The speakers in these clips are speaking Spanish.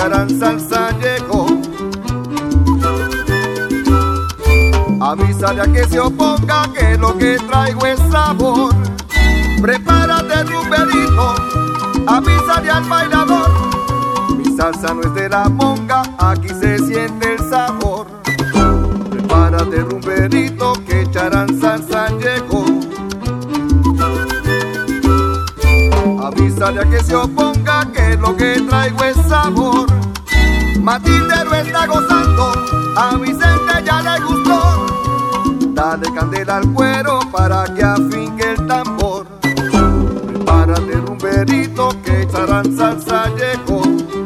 Charan Salsa llegó. Avísale a que se oponga que lo que traigo es sabor. Prepárate rumberito, avísale al bailador. Mi salsa no es de la monga, aquí se siente el sabor. Prepárate rumberito, que Charan Salsa llegó. Avísale a que se oponga que lo que traigo es sabor. Matilde lo está gozando, a Vicente ya le gustó. Dale candela al cuero para que afinque el tambor. Prepárate rumberito, que Charan Salsa llegó.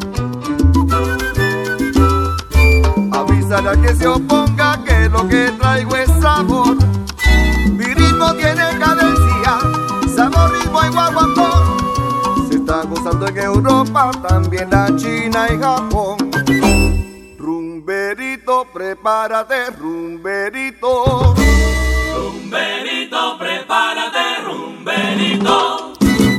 Avísale a que se oponga que lo que traigo es sabor. Mi ritmo tiene cadencia, sabor, ritmo y guaguancó. Se está gozando en Europa, también la China y Japón. Rumberito, prepárate, rumberito. Rumberito, prepárate, rumberito.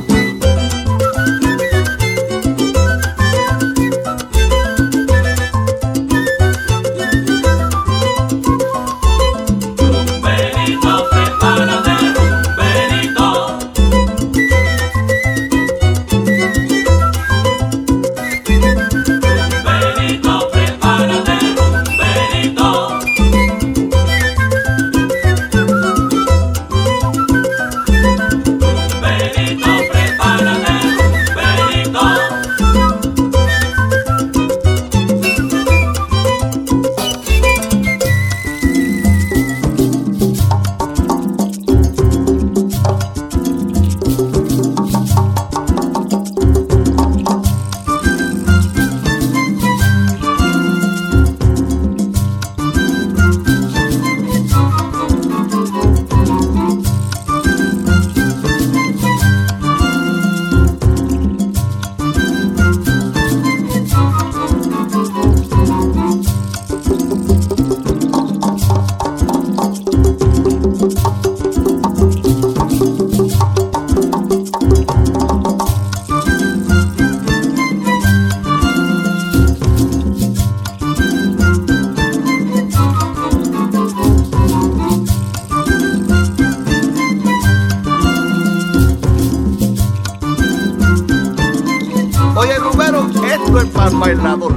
Esto es para el bailador.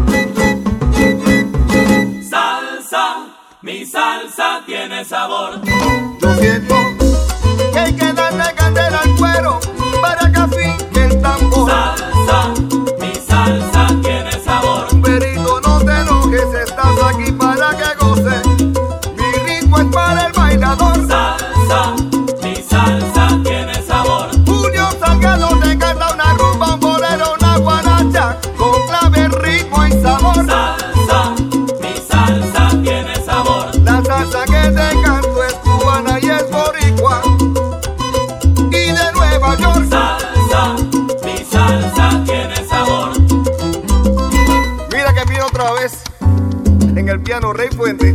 Salsa, mi salsa tiene sabor. Yo siento que hay que darle candela al cuero para que afinque el tambor. Salsa, mi salsa tiene sabor. Rumberito, no te enojes, estás aquí para que goces. Mi ritmo es para el bailador. Salsa, mi salsa tiene sabor. Julio Salgado te canta una rumba, un bolero, una guaracha, con clave, ritmo y sabor. Salsa, mi salsa tiene sabor. La salsa que te canto es cubana y es boricua, y de Nueva York. Salsa, mi salsa tiene sabor. Mira que viene otra vez en el piano Rey Fuente.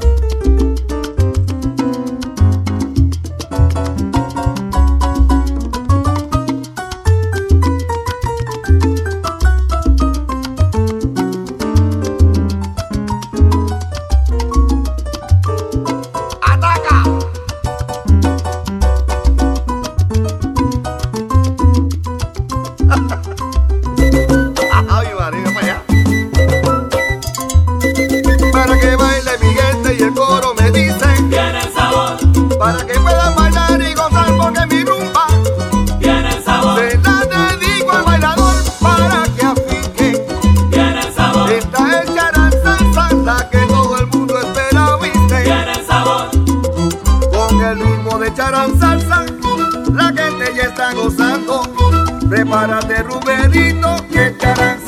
Para que baile mi gente y el coro me dice Tiene sabor, para que puedan bailar y gozar porque mi rumba tiene sabor, se la dedico al bailador para que afinque. tiene sabor, Esta es Charan Salsa, la que todo el mundo espera, ¿viste? tiene sabor. Con el ritmo de Charan Salsa, la gente ya está gozando. Prepárate, rumberito, que Charan